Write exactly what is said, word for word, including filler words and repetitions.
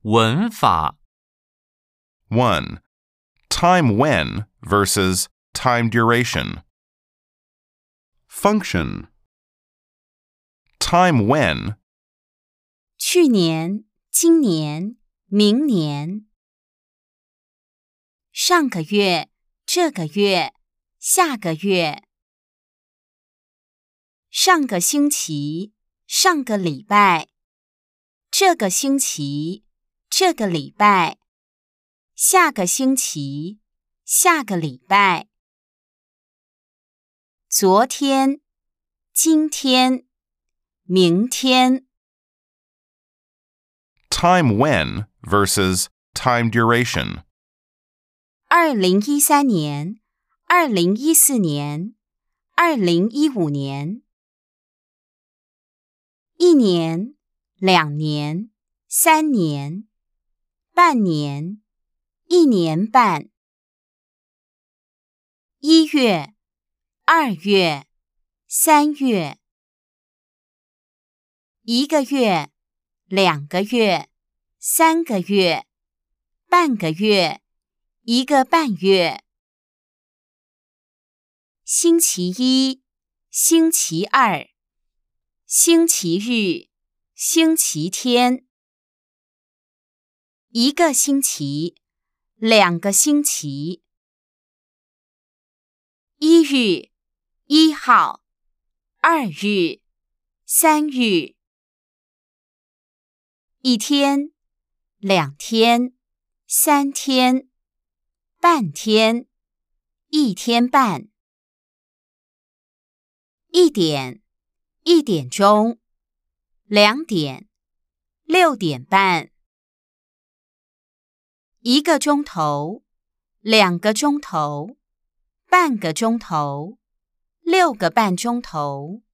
文法 one. Time when versus time duration. Function. Time when. 去年、今年、明年。上个月、这个月、下个月。上个星期、上个礼拜。这个星期、这个礼拜。下个星期、下个礼拜。昨天、今天、明天。 Time when versus time duration. 二零一三年、二零一四年、二零一五年。一年、两年、三年。半年、一年半。一月、二月、三月。一个月、两个月、三个月。半个月、一个半月。星期一、星期二。星期日、星期天。一个星期、两个星期。一日、一号、二日、三日。一天、两天、三天。半天、一天半。一点、一点钟。两点、六点半。一个钟头、两个钟头、半个钟头、六个半钟头。